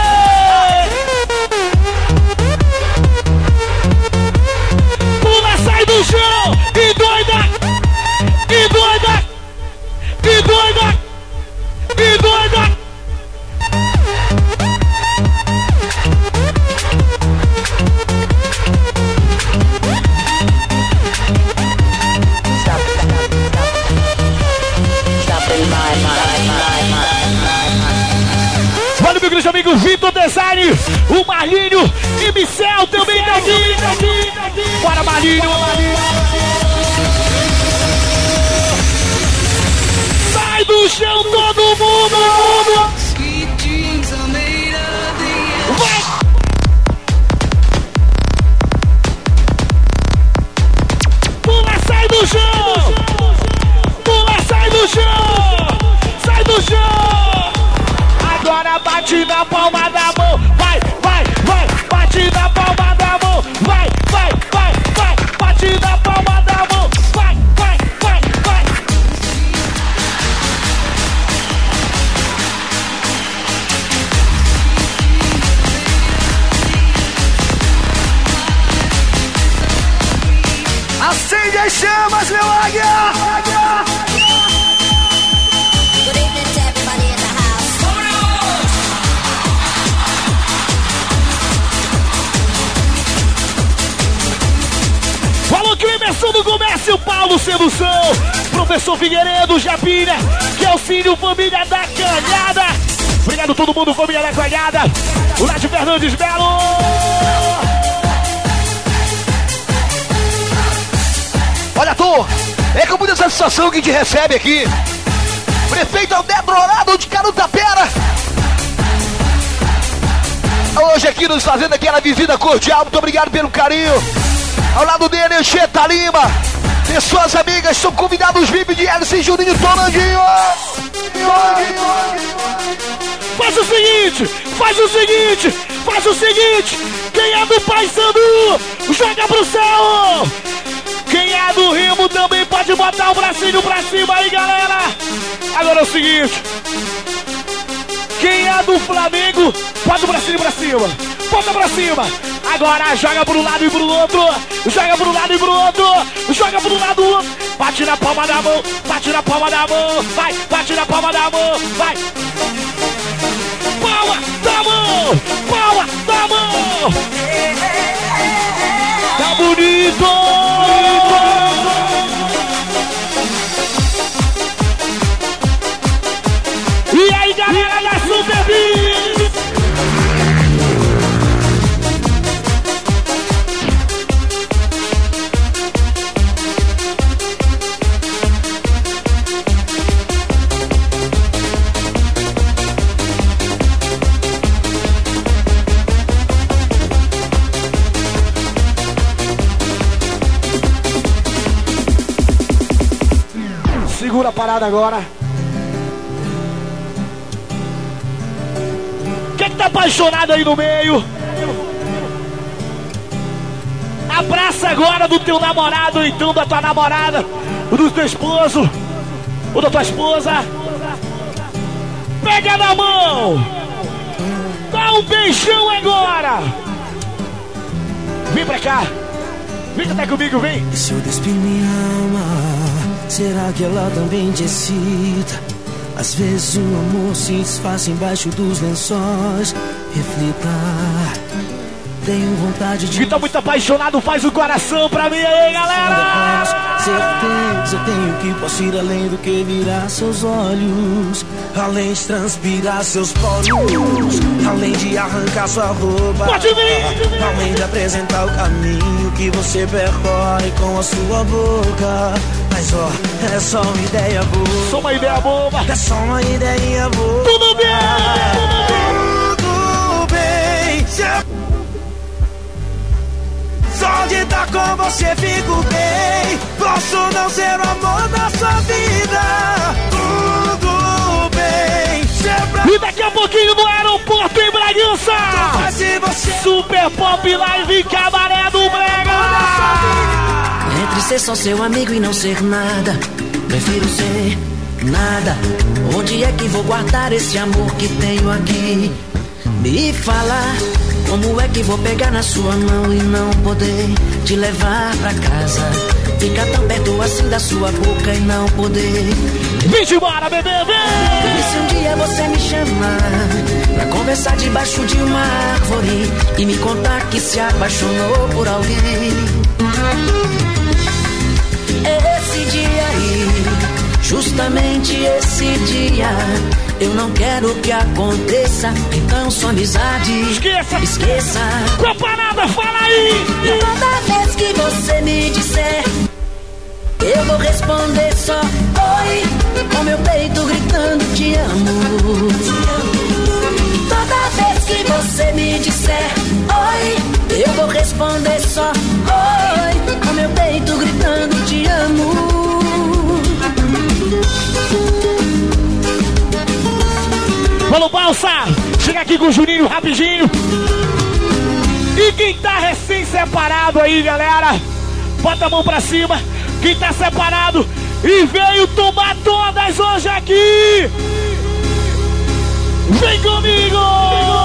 Pula, sai do chão e doida, e doida, e doida, e doida. Olha, meu grande amigo Vitor Design, o Marlinho e Michel também tá aqui, tá aqui, tá aqui. Bora, Marlinho! Sai do chão todo mundo! Vai! Pula, sai do chão! Pula, sai do chão! Sai do chão! Agora bate na palma da mão, vai, vai, vai, bate na palma da mão, vai, vai, vai, vai, bate na palma da mão, vai, vai, vai, vai. Joga as chamas, meu águia! Falou que o Emerson do Comércio, Paulo Sedução, Professor Figueiredo, Japinha, Kelcínio, Família da Canhada. Obrigado todo mundo, Família da Canhada. O Nádio Fernandes Belo. Olha, tu, é com muita satisfação que te recebe aqui. Prefeito Aldeia Dourado de Carutapera. Hoje aqui nos fazendo aquela visita cordial. Muito obrigado pelo carinho. Ao lado dele, Anchieta Lima. Pessoas amigas, são convidados V I P de Hélice e Juninho Tonandinho. Faz o seguinte, faz o seguinte, faz o seguinte. Quem é do Paysandu, joga pro céu. Quem é do Remo também pode botar o bracinho pra cima aí, galera. Agora é o seguinte. Quem é do Flamengo, bota o bracinho pra cima. Bota pra cima. Agora joga pro lado e pro outro. Joga pro lado e pro outro. Joga pro lado outro. Bate na palma da mão. Bate na palma da mão. Vai, bate na palma da mão. Vai. Palma da mão. Palma da mão. Tá bonito. E aí, galera da Super Beats. Segura a parada agora. Quem que tá apaixonado aí no meio? Abraça agora do teu namorado, ou então da tua namorada, o do teu esposo, o da tua esposa. Pega na mão. Dá um beijão agora. Vem pra cá. Vem cantar comigo, vem. E se eu despir minha alma, será que ela também te excita? Às vezes o amor se desfaz embaixo dos lençóis. Reflita. Tenho vontade de... Quem tá muito apaixonado faz o coração pra mim aí, galera. Certeza eu tenho que posso ir além do que virar seus olhos, além de transpirar seus poros, além de arrancar sua roupa, pode vir, além de apresentar o caminho que você percorre com a sua boca. Mas ó, é só uma ideia boa. Só uma ideia boa. É só uma ideia boa. Tudo bem, tudo bem. Se eu... Só de estar com você fico bem. Posso não ser o amor da sua vida. Tudo bem. Pra... E daqui a pouquinho no aeroporto em Bragança, Super Pop Live Cabaré do Brega. Entre ser só seu amigo e não ser nada, prefiro ser nada. Onde é que vou guardar esse amor que tenho aqui? Me fala, como é que vou pegar na sua mão e não poder te levar pra casa? Ficar tão perto assim da sua boca e não poder. Vem embora, bebê, vem! E se um dia você me chamar pra conversar debaixo de uma árvore e me contar que se apaixonou por alguém? Esse dia aí, justamente esse dia, eu não quero que aconteça, então sua amizade esqueça, esqueça. Com a parada, fala aí! E toda vez que você me disser, eu vou responder só oi, com meu peito gritando te amo. Toda vez que você me disser oi, eu vou responder só oi, com meu peito gritando te amo. Vamos, Balsa! Chega aqui com o Juninho rapidinho. E quem tá recém-separado aí, galera, bota a mão pra cima. Quem tá separado e veio tomar todas hoje aqui, vem comigo!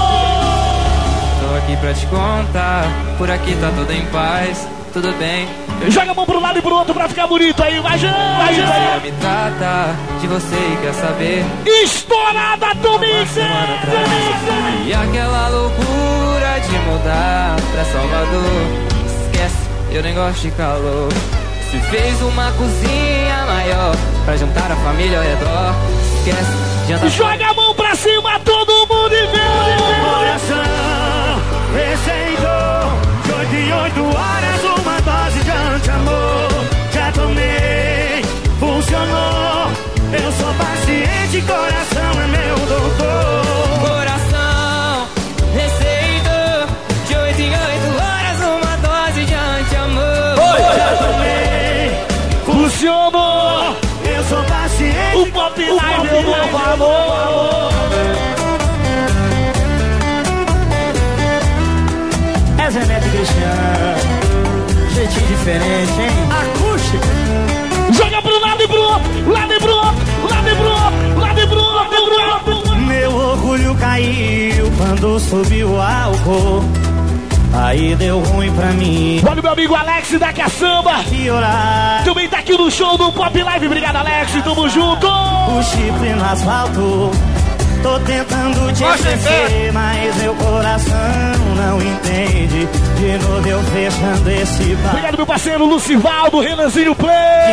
Tô aqui pra te contar, por aqui tá tudo em paz, tudo bem, Joga a mão pro lado e pro outro pra ficar bonito aí, vai, Jean, vai, Jean. Você me trata de você e quer saber. Estourada do Mixer! E aquela loucura de mudar pra Salvador. Esquece, eu nem gosto de calor. Se fez uma cozinha maior pra juntar a família ao redor. Esquece, janta. Joga a mão pra cima, todo mundo e vem! Coração, receitou de oito em oito horas uma dose de anti-amor. Já tomei, funcionou. Eu sou paciente, coração é meu doutor. Coração, receitou de oito em oito horas uma dose de anti-amor. Já tomei, funcionou. Eu sou paciente, o Pop Live é o novo amor. É Zé Neto e Cristiano, jeitinho diferente, hein? Acústica. Joga pro lado e pro outro, lado e pro outro, lado e pro outro, lado e pro outro, pro outro. Meu orgulho caiu quando subiu o álcool. Aí deu ruim pra mim. Olha o meu amigo Alex da Caçamba. Também tá aqui no show do Pop Live. Obrigado, Alex. Tamo junto. O chifre no asfalto. Tô tentando te esquecer, mas meu coração não entende. De novo eu fechando esse bar. Obrigado, meu parceiro Lucivaldo, Renanzinho Play.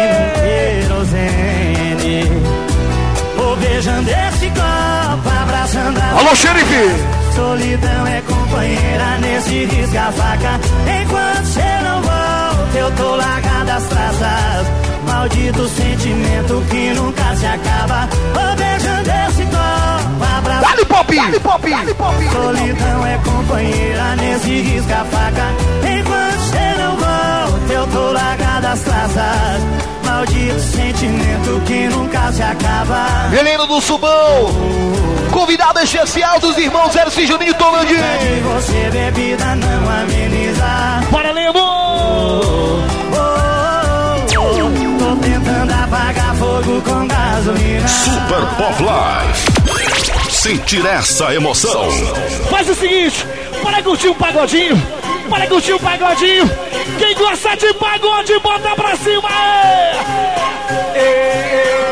Querosene. Vou beijando esse copo, abraçando a... Alô, xerife! Solidão é companheira nesse risca-faca. Enquanto cê não volta, eu tô largado às traças. Maldito sentimento que nunca se acaba. Vou beijando esse copo, abraçando... Dale pop, dale pop, dale pop. Solidão é companheira nesse risca-faca. Enquanto cê não volta, eu tô largado às traças. Maldito sentimento que nunca se acaba. Helena do Subão, convidado especial dos irmãos Ercio e Juninho Tomandinho. De você bebida não ameniza. Bora, Lemo! Oh, oh, oh, oh. Tô tentando apagar fogo com gasolina. Super Pop Live. Sentir essa emoção. Faz o seguinte, para curtir um pagodinho. Para curtir um pagodinho. Quem gosta de pagode, bota pra cima. Ei, ei.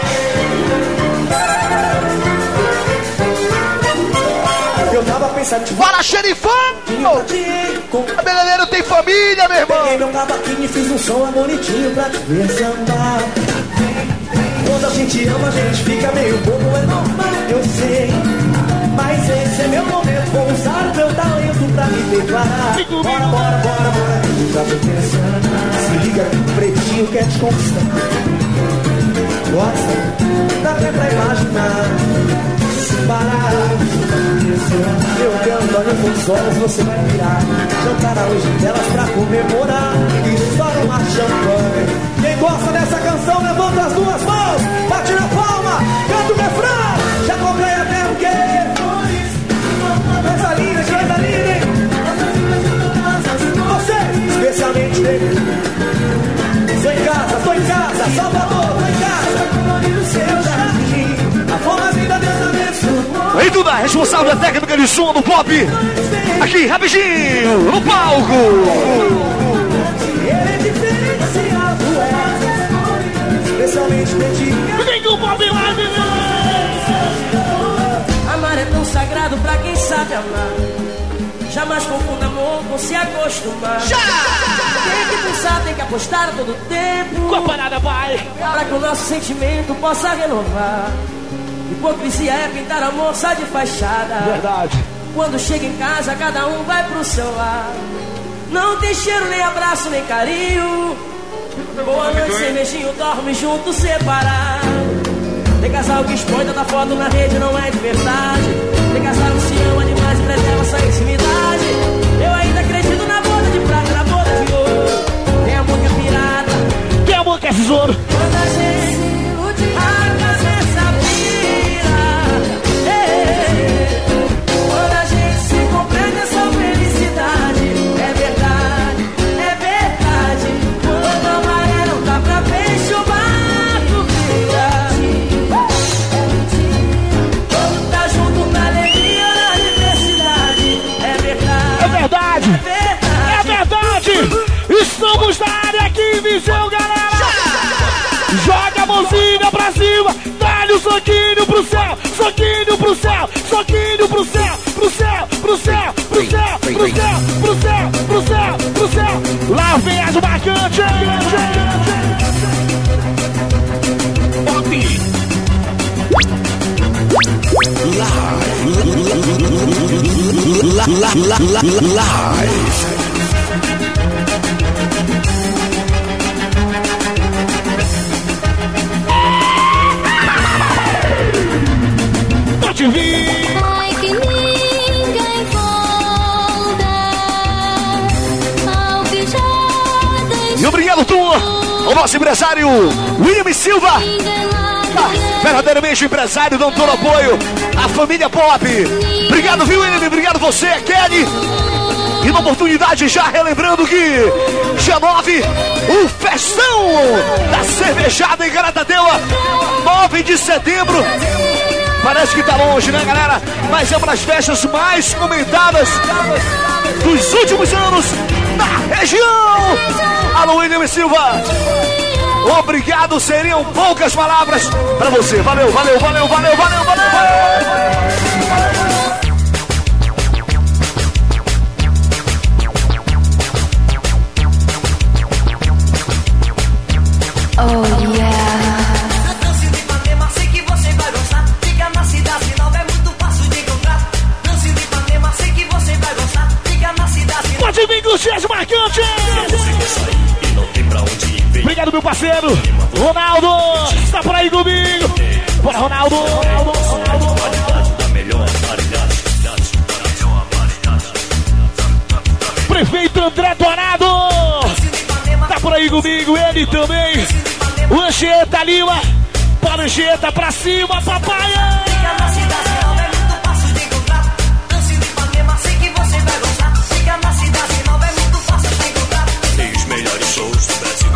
Eu tava pensando de... Fala, xerifão! Cabeleireiro tem família, meu irmão! Peguei meu cavaquinho e fiz um som bonitinho pra te ver sambar. Quando a gente ama, a gente fica meio bobo, é normal, eu sei. Mas esse é meu momento, vou usar o meu talento pra me declarar. Bora, bora, bora, bora, eu já tô pensando. Se liga que o pretinho quer te conquistar. Gosta? Dá até pra imaginar. Se parar, eu canto, olha com os olhos, você vai virar. Jantar hoje delas pra comemorar. E só uma champanhe. Quem gosta dessa canção, levanta as duas mãos. Bate na palma, canta o refrão. Já comprei até o quê? Coisa linda, coisa linda, hein? Você, especialmente dele. Tô em casa, tô em casa, Salvador, tô em casa. Seu jardim, a forma vida dessa abençoa. Ei, Duda, responsável da técnica de som do pop. Aqui, rapidinho, no palco. Ele é diferenciado, é. Especialmente dedica. Vem com o Pop Live. Amar é tão sagrado pra quem sabe amar. Jamais confunda amor com se acostumar. Já! Tem que pensar, tem que apostar todo tempo. Com a parada, pai. Pra que o nosso sentimento possa renovar. Hipocrisia é pintar a moça de fachada. Verdade. Quando chega em casa, cada um vai pro seu lado. Não tem cheiro, nem abraço, nem carinho. Boa noite, sem beijinho, dorme junto, separado. Tem casal que expõe tanta foto na rede, não é de verdade. Tem casal que se ama demais e preserva essa intimidade. Eu ainda acredito na boda de prata, na boda de ouro. Tem amor que é pirata, tem amor que é tesouro. Quando a gente ilude, a cabeça pira. Ei, quando a gente se compreende, essa felicidade é verdade, é verdade. Quando a maré não dá pra peixe, o barco vira. Estamos na área aqui, céu, galera! Joga a mãozinha pra cima, dá-lhe o soquinho pro céu, soquinho pro céu, soquinho pro céu, pro céu, pro céu, pro céu, pro céu, pro céu, pro céu, pro céu. Lá vem as marcantes. Live. Pode vir. Ai, que ninguém volta ao que já deixou. E obrigado, tu, ao nosso empresário William Silva. Verdadeiramente empresário, dando todo apoio à família Pop. Obrigado, viu, William? Obrigado você, Kelly. E na oportunidade, já relembrando que dia nove, o festão da cervejada em Garatadeua, nove de setembro. Parece que tá longe, né, galera? Mas é uma das festas mais comentadas dos últimos anos na região. Alô, William Silva. Obrigado, seriam poucas palavras pra você. Valeu, valeu, valeu, valeu, valeu, valeu. Oh yeah. Na dança de Ipanema, sei que você vai gostar. Fica na cidade nova, é muito fácil de encontrar. Dança de Ipanema, sei que você vai gostar. Fica na cidade nova. Pode vir com os dias marcantes. Obrigado, meu parceiro Ronaldo, está por aí comigo. Bora, Ronaldo, Ronaldo, Ronaldo. Prefeito André Dourado tá por aí comigo, ele também. O Anchieta Lima, para Anchieta pra cima, papai. Fica na cidade nova, é muito fácil de encontrar. Dança de Ipanema, sei que você vai gostar. Fica na cidade nova, é muito fácil de encontrar. Tem os melhores shows do Brasil.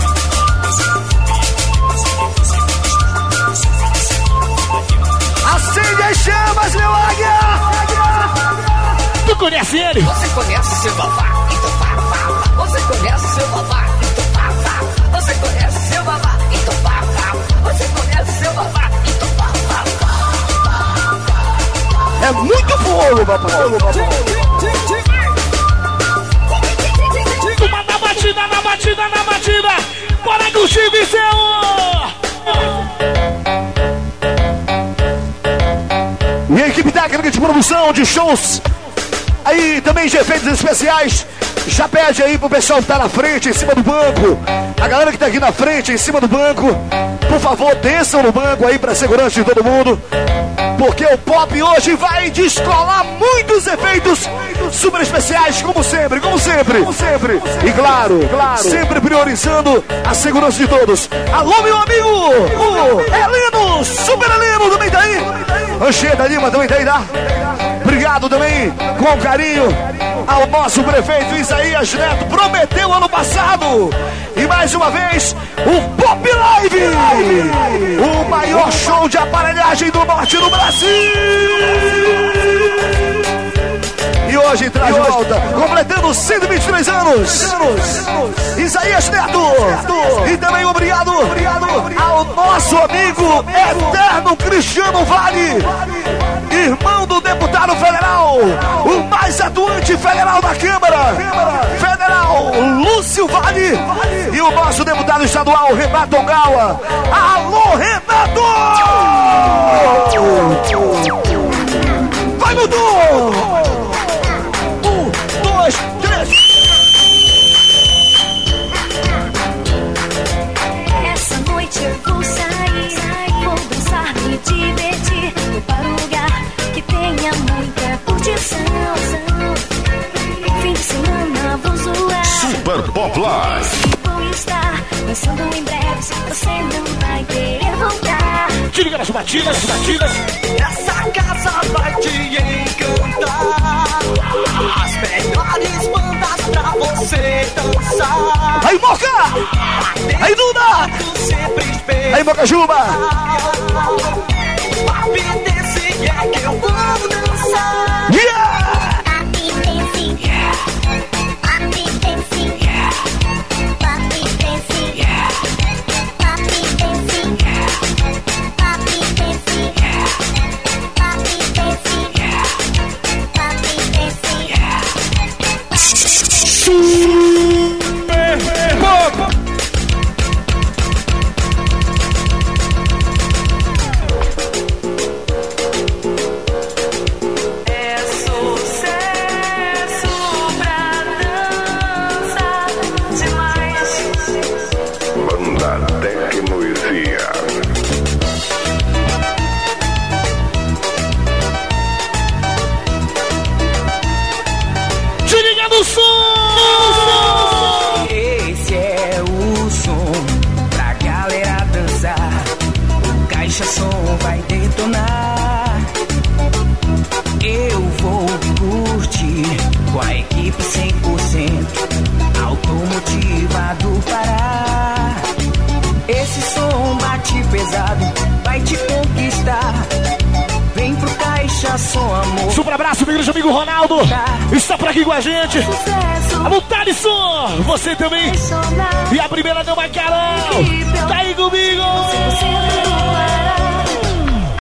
Acende as chamas, meu águia! Tu conhece ele? Você conhece seu babá? Então vá, vá, vá. Você conhece seu babá? Então vá, vá. Você conhece seu babá? Então vá, vá. Você conhece seu babá? Então vá, vá. É muito fogo, papai. Toma na batida, na batida, na batida. Bora com o Chico seu. E a equipe técnica de produção de shows, aí também de efeitos especiais, já pede aí pro pessoal que tá na frente, em cima do banco. A galera que tá aqui na frente, em cima do banco, por favor, desçam no banco aí pra segurança de todo mundo. Porque o Pop hoje vai descolar muitos efeitos super especiais, como sempre, como sempre, como sempre. E claro, claro, sempre priorizando a segurança de todos. Alô, meu amigo, o Heleno, Super Heleno também tá aí. Anchieta Lima também tá aí, tá? Obrigado também, com carinho, ao nosso prefeito Isaías Neto. Prometeu ano passado. E mais uma vez, o Pop Live, o maior show de aparelhagem do norte do Brasil. E hoje traz de volta, completando cento e vinte e três anos, Isaías Neto. E também obrigado ao nosso amigo eterno Cristiano Vale, irmão do deputado federal, o mais atuante federal da Câmara Federal, Lúcio Vale, e o nosso deputado estadual, Renato Ongawa. Alô, Renato! Vai, Dudu! Um, dois, três. Essa noite eu vou sair, vou dançar, me divertir. Vou para um lugar que tenha muita curtição. Fim de semana vou zoar. Super Pop Live. Vou estar dançando em breve, você não vai querer voltar. Te liga nas batidas, nas batidas. Essa casa vai te encantar. As melhores bandas pra você dançar. Aí, Moca! Aí, Duda! Aí, Moca Juba! Papi desse é que eu vou dançar. Yeah! Papi dance, papi dance, papi dance. forte e pesado vai te conquistar. Vem pro Caixa Som Amor. Super abraço, meu grande amigo Ronaldo. Está por aqui com a gente. Alô, Thalisson, você também. E a primeira dama, Carol.